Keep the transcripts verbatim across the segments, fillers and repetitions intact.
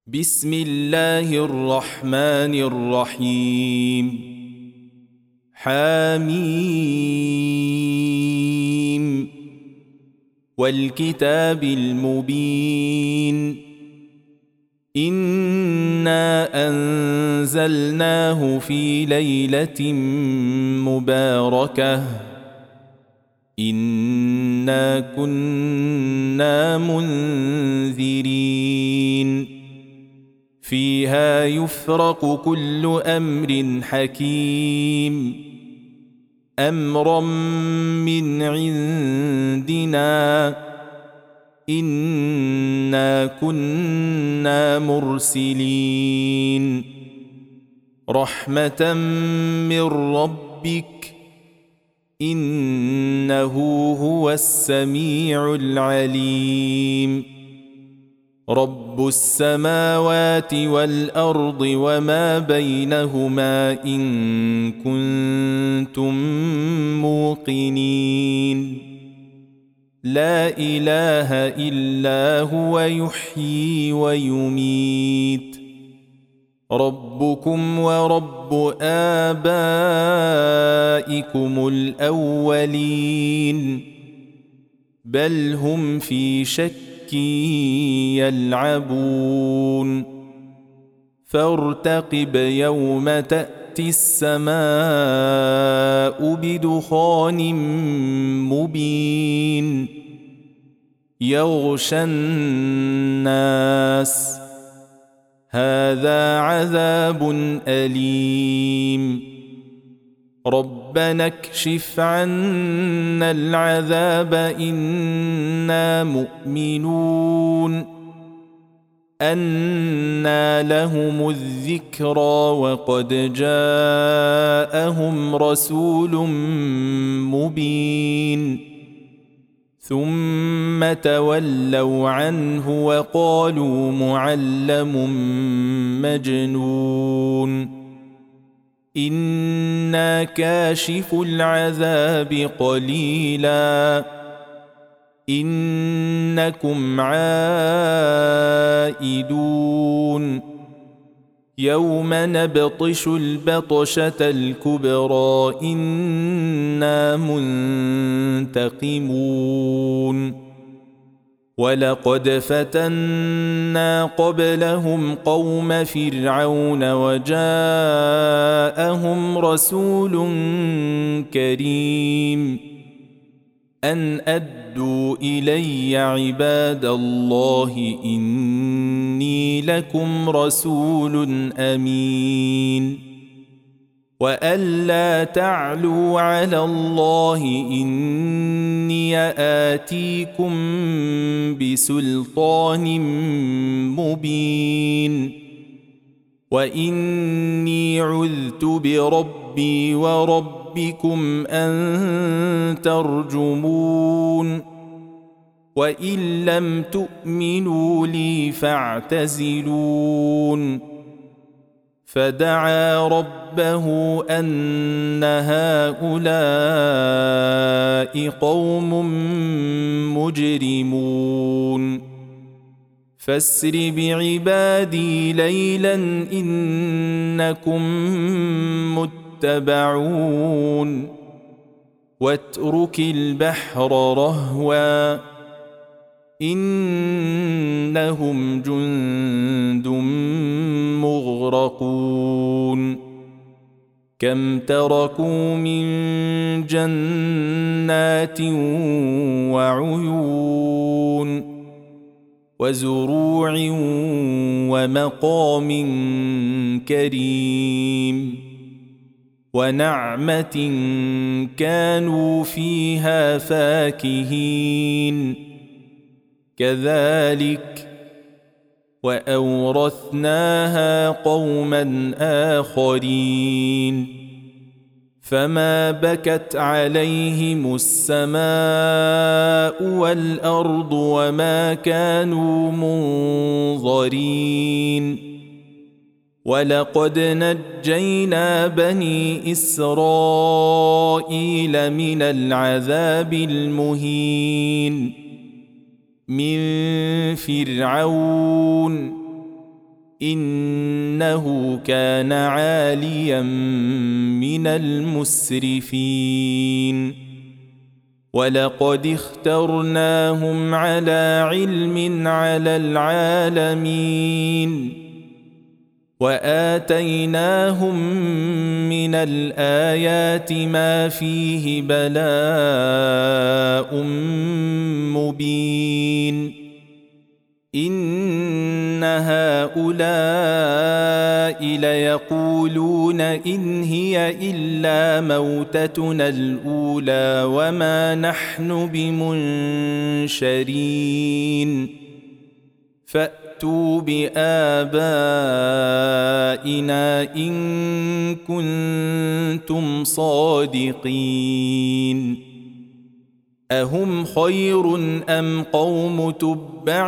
بسم الله الرحمن الرحيم حميم والكتاب المبين إنا أنزلناه في ليلة مباركة إنا كنا منذرين فيها يفرق كل أمر حكيم أمرا من عندنا إنا كنا مرسلين رحمة من ربك إنه هو السميع العليم رب السماوات والأرض وما بينهما إن كنتم موقنين لا إله إلا هو يحيي ويميت ربكم ورب آبائكم الأولين بل هم في شك يلعبون فارتقب يوم تأتي السماء بدخان مبين يغشى الناس هذا عذاب أليم ربنا اكشف عنا العذاب إنا مؤمنون أنى لهم الذكرى وقد جاءهم رسول مبين ثم تولوا عنه وقالوا معلم مجنون إنا كاشف العذاب قليلا إنكم عائدون يوم نبطش البطشة الكبرى إنا منتقمون ولقد فتنا قبلهم قوم فرعون وجاءهم رسول كريم أن أدوا إلي عباد الله إني لكم رسول أمين وألا تعلوا على الله إني آتيكم بسلطان مبين وإني عذت بربي وربكم أن ترجمون وإن لم تؤمنوا لي فاعتزلون فدعا ربه أن هؤلاء قوم مجرمون فاسر بعبادي ليلا إنكم متبعون واترك البحر رهوا إنهم جند مغرقون كم تركوا من جنات وعيون وزروع ومقام كريم ونعمة كانوا فيها فاكهين كذلك وأورثناها قوما آخرين فما بكت عليهم السماء والأرض وما كانوا منظرين ولقد نجينا بني إسرائيل من العذاب المهين من فرعون إنه كان عاليا من المسرفين ولقد اخترناهم على علم على العالمين وآتيناهم من الآيات ما فيه بلاء مبين إن هؤلاء ليقولون إن هي إلا موتتنا الأولى وما نحن بمنشرين فأتوا بآبائنا إن كنتم صادقين أهم خير أم قوم تبع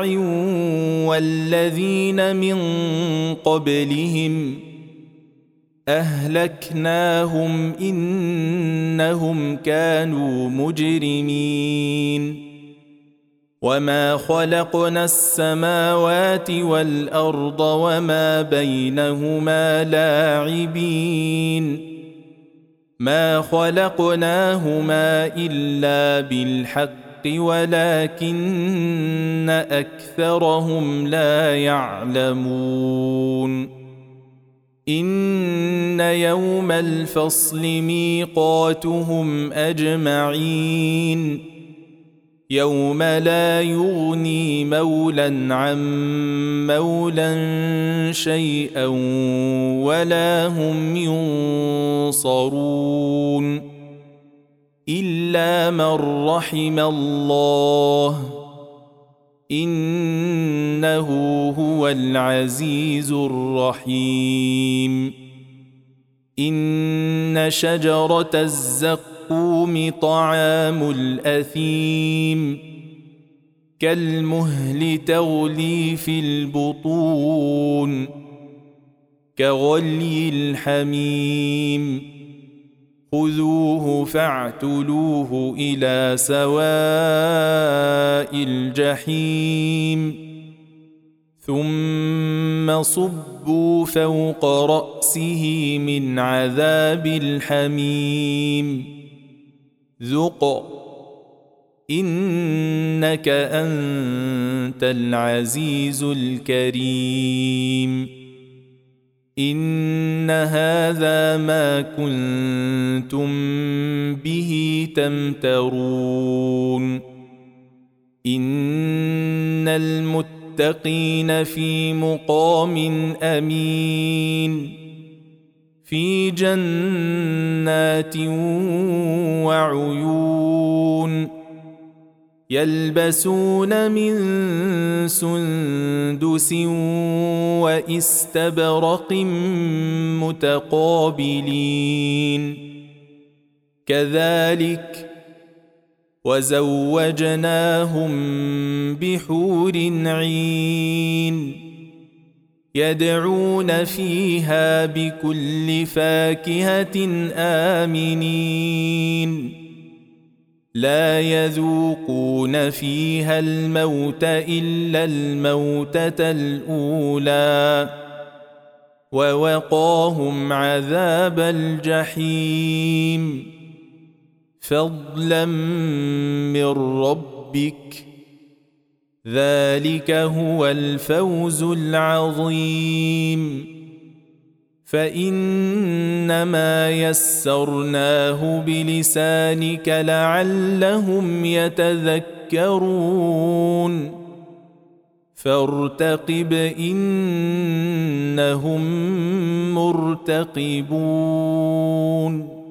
والذين من قبلهم أهلكناهم إنهم كانوا مجرمين وما خلقنا السماوات والأرض وما بينهما لاعبين ما خلقناهما إلا بالحق ولكن أكثرهم لا يعلمون إن يوم الفصل ميقاتهم أجمعين يوم لا يغني مولى عن مولى شيئا ولا هم ينصرون إلا من رحم الله إنه هو العزيز الرحيم إن شجرة الزقوم الزقوم طعام الأثيم كالمهل تغلي في البطون كغلي الحميم خذوه فاعتلوه إلى سواء الجحيم ثم صبوا فوق رأسه من عذاب الحميم ذق إنك أنت العزيز الكريم إن هذا ما كنتم به تمترون إن المتقين في مقام أمين في جنات وعيون يلبسون من سندس واستبرق متقابلين كذلك وزوجناهم بحور عين يدعون فيها بكل فاكهة آمنين لا يذوقون فيها الموت إلا الموتة الأولى ووقاهم عذاب الجحيم فضلا من ربك ذلك هو الفوز العظيم فإنما يسرناه بلسانك لعلهم يتذكرون فارتقب إنهم مرتقبون